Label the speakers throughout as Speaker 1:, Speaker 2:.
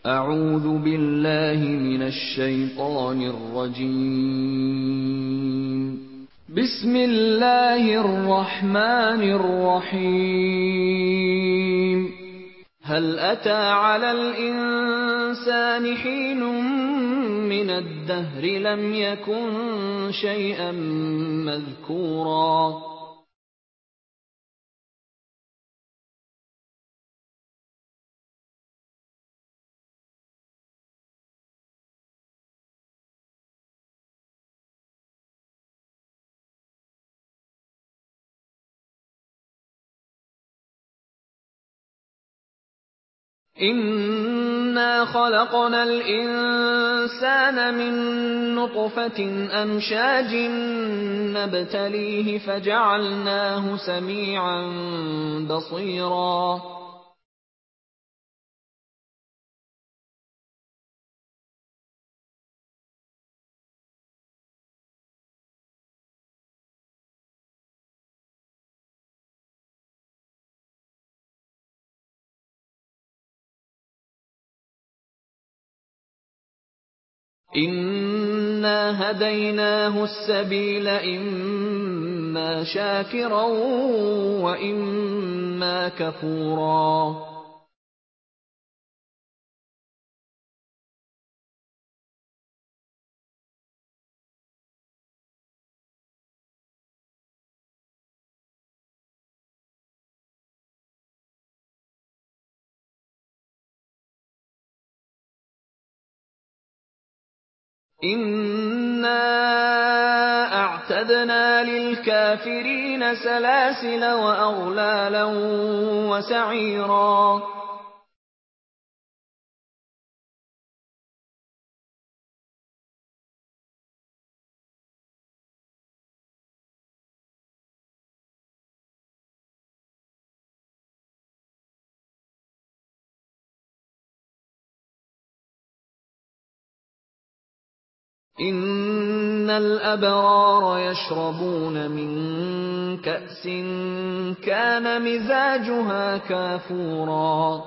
Speaker 1: أعوذ بالله من الشيطان الرجيم. بسم الله الرحمن الرحيم. هل أتى على الإنسان حين من الدهر لم يكن شيئا مذكورا إِنَّا خَلَقْنَا الْإِنسَانَ مِن نُّطْفَةٍ أَمْشَاجٍ نَّبْتَلِيهِ فَجَعَلْنَاهُ سَمِيعًا بَصِيرًا إِنَّا هَدَيْنَاهُ السَّبِيلَ إِمَّا شَاكِرًا وَإِمَّا كَفُورًا إِنَّا أَعْتَدْنَا لِلْكَافِرِينَ سَلَاسِلَ وَأَغْلَالًا وَسَعِيرًا إِنَّ الْأَبْرَارَ يَشْرَبُونَ مِن كَأْسٍ كَانَ مِزَاجُهَا كَافُورًا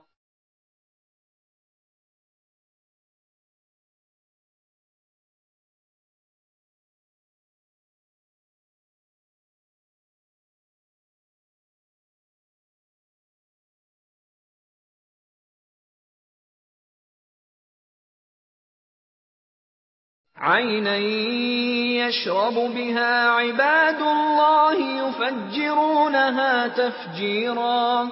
Speaker 1: عَيْنًا يَشْرَبُ بِهَا عِبَادُ اللَّهِ يُفَجِّرُونَهَا تَفْجِيرًا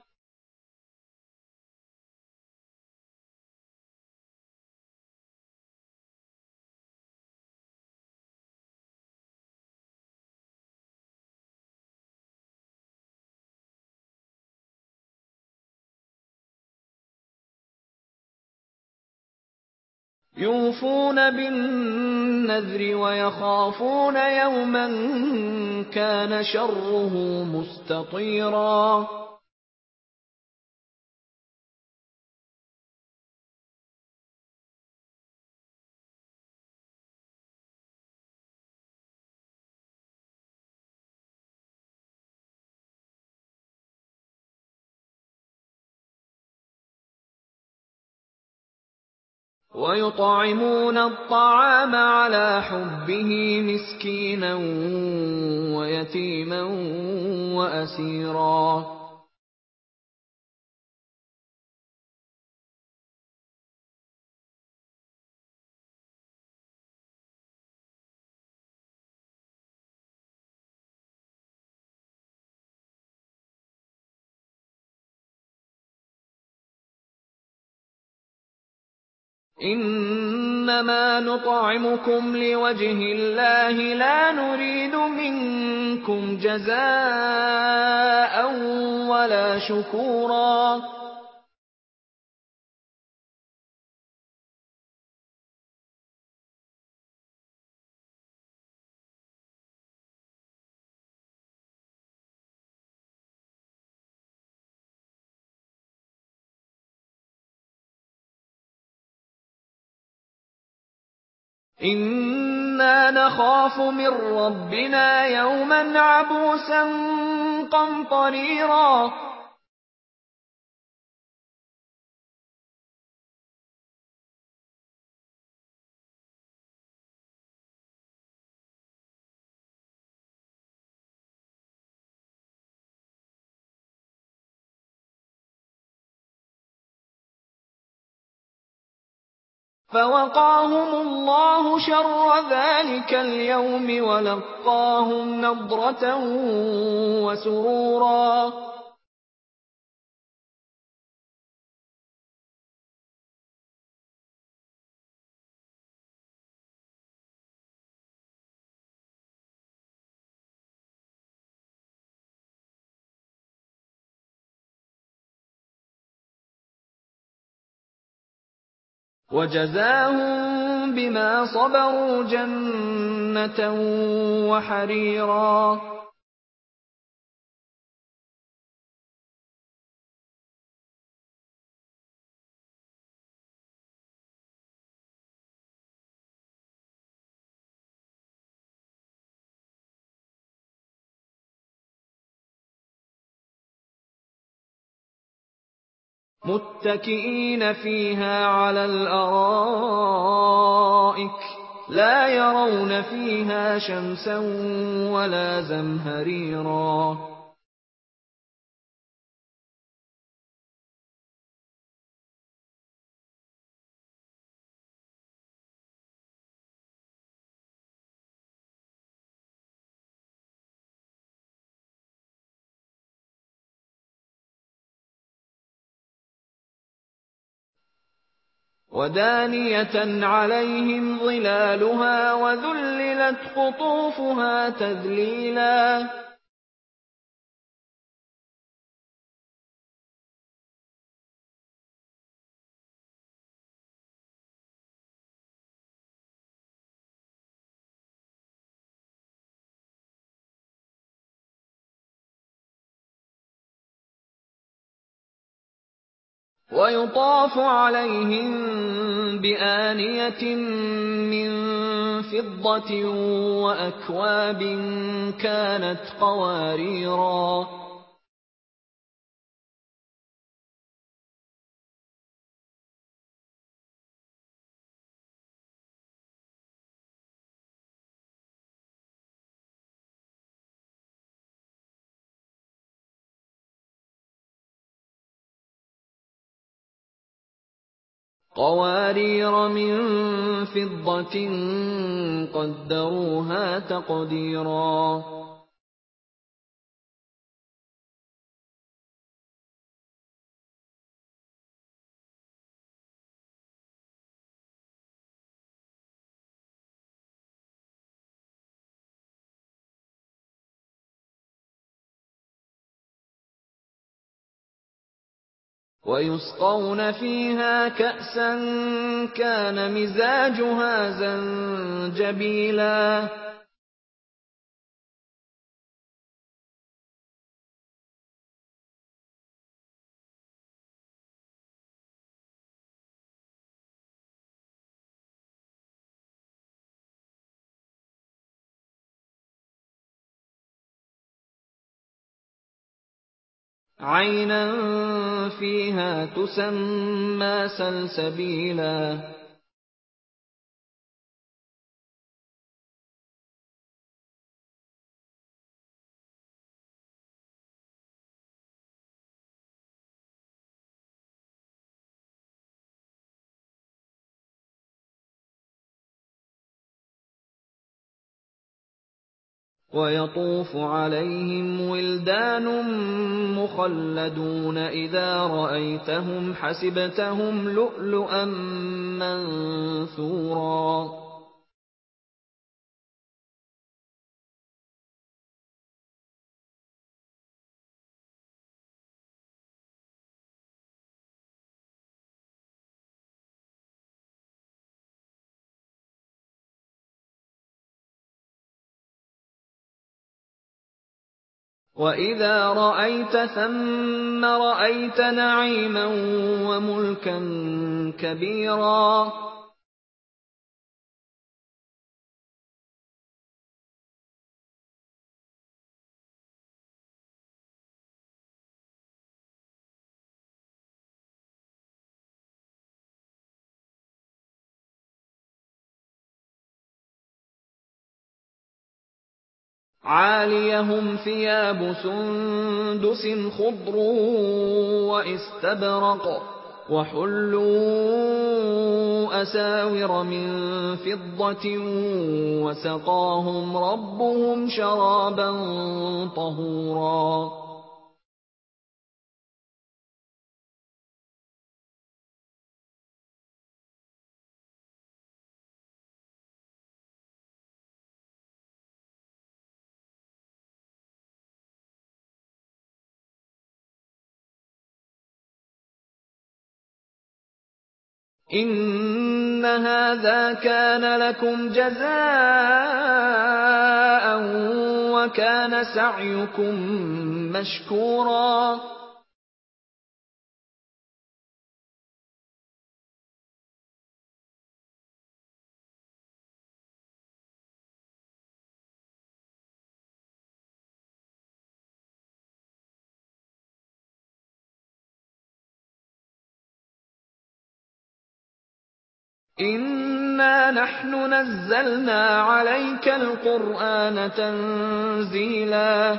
Speaker 1: يُوفُونَ بِالنَّذْرِ وَيَخَافُونَ يَوْمًا كَانَ شَرُّهُ مُسْتَطِيرًا وَيُطْعِمُونَ الطَّعَامَ عَلَىٰ حُبِّهِ مِسْكِينًا وَيَتِيمًا وَأَسِيرًا إِنَّمَا نُطْعِمُكُمْ لِوَجْهِ اللَّهِ لَا نُرِيدُ مِنكُمْ جَزَاءً وَلَا شُكُورًا إِنَّا نَخَافُ مِن رَّبِّنَا يَوْمًا عَبُوسًا قَمْطَرِيرًا فَوَقَاهُمُ اللَّهُ شَرَّ ذَٰلِكَ الْيَوْمِ وَلَقَّاهُمْ نَضْرَةً وَسُرُورًا. وَجَزَاهُم بِمَا صَبَرُوا جَنَّةً وَحَرِيرًا. مُّتَّكِئِينَ فِيهَا عَلَى الْأَرَائِكِ ۖ لَا يَرَوْنَ فِيهَا شَمْسًا وَلَا زَمْهَرِيرًا. وَدَانِيَةً عَلَيْهِمْ ظِلَالُهَا وَذُلِّلَتْ قُطُوفُهَا تَذْلِيلًا. وَيُطَافُ عَلَيْهِم بِآنِيَةٍ مِّن فِضَّةٍ وَأَكْوَابٍ كَانَتْ قَوَارِيرَا. قَوَارِيرَ مِن فِضَّةٍ قَدَّرُوهَا تَقْدِيرًا. وَيُسْقَوْنَ فِيهَا كَأْسًا كَانَ مِزَاجُهَا زَنجَبِيلًا. عَيْنًا فِيهَا تُسَمَّىٰ سَلْسَبِيلًا. وَيَطُوفُ عَلَيْهِمْ وِلْدَانٌ مُّخَلَّدُونَ إِذَا رَأَيْتَهُمْ حَسِبْتَهُمْ لُؤْلُؤًا مَّنثُورًا. وَإِذَا رَأَيْتَ ثَمَّ رَأَيْتَ نَعِيمًا وَمُلْكًا كَبِيرًا. عَالِيَهُمْ ثِيَابُ سُندُسٍ خُضْرٌ وَإِسْتَبْرَقٌ ۖ وَحُلُّوا أَسَاوِرَ مِن فِضَّةٍ وَسَقَاهُمْ رَبُّهُمْ شَرَابًا طَهُورًا. إِنَّ هَٰذَا كَانَ لَكُمْ جَزَاءً وَكَانَ سَعْيُكُم مَّشْكُورًا. إِنَّا نَحْنُ نَزَّلْنَا عَلَيْكَ الْقُرْآنَ تَنزِيلًا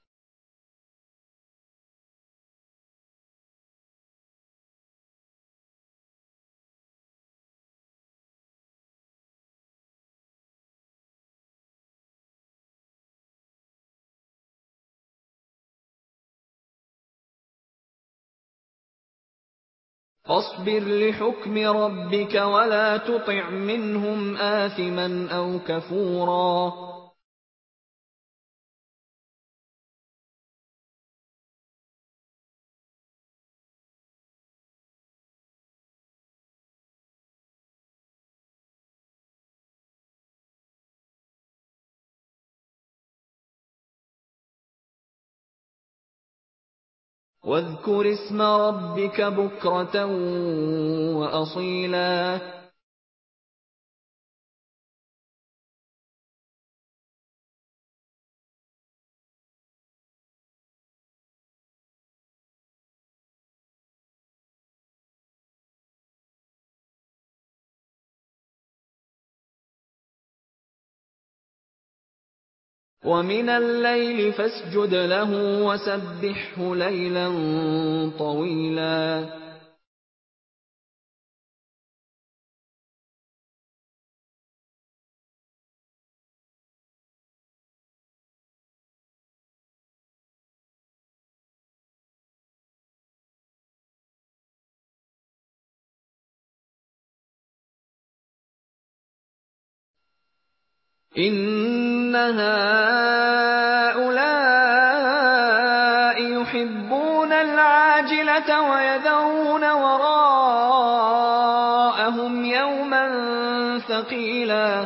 Speaker 1: فاصبر لحكم ربك ولا تطع منهم آثما أو كفورا. واذكر اسم ربك بكرة وأصيلا. ومن الليل فاسجد له وسبحه ليلا طويلا. إِنَّ هَٰؤُلَاءِ يُحِبُّونَ الْعَاجِلَةَ وَيَذَرُونَ وَرَاءَهُمْ يَوْمًا ثَقِيلًا.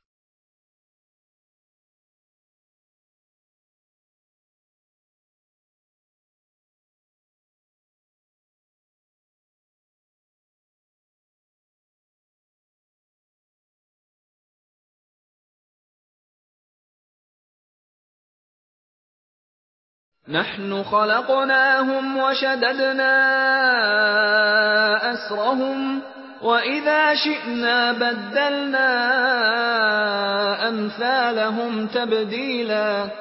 Speaker 1: نَحْنُ خَلَقْنَاهُمْ وَشَدَدْنَا أَسْرَهُمْ ۖ وَإِذَا شِئْنَا بَدَّلْنَا أَمْثَالَهُمْ تَبْدِيلًا.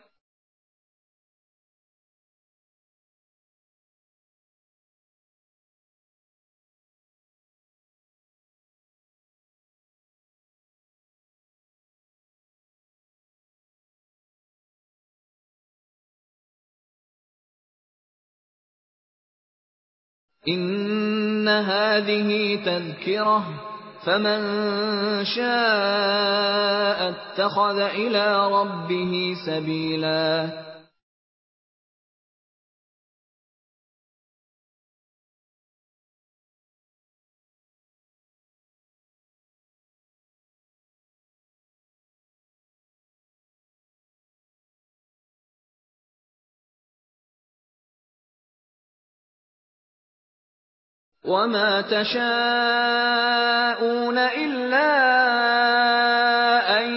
Speaker 1: إِنَّ هَٰذِهِ تَذْكِرَةٌ ۖ فَمَن شَاءَ اتَّخَذَ إِلَىٰ رَبِّهِ سَبِيلًا. وَمَا تَشَاءُونَ إِلَّا أَن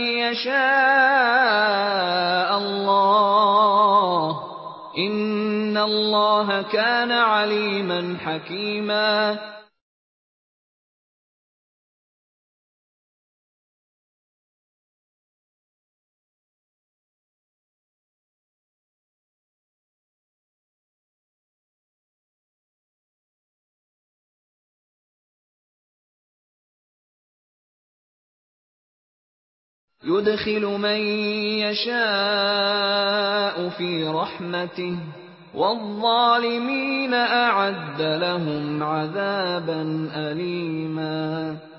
Speaker 1: يَشَاءَ اللَّهُ ۚ إِنَّ اللَّهَ كَانَ عَلِيمًا حَكِيمًا. يُدْخِلُ مَن يَشَاءُ فِي رَحْمَتِهِ ۚ وَالظَّالِمِينَ أَعَدَّ لَهُمْ عَذَابًا أَلِيمًا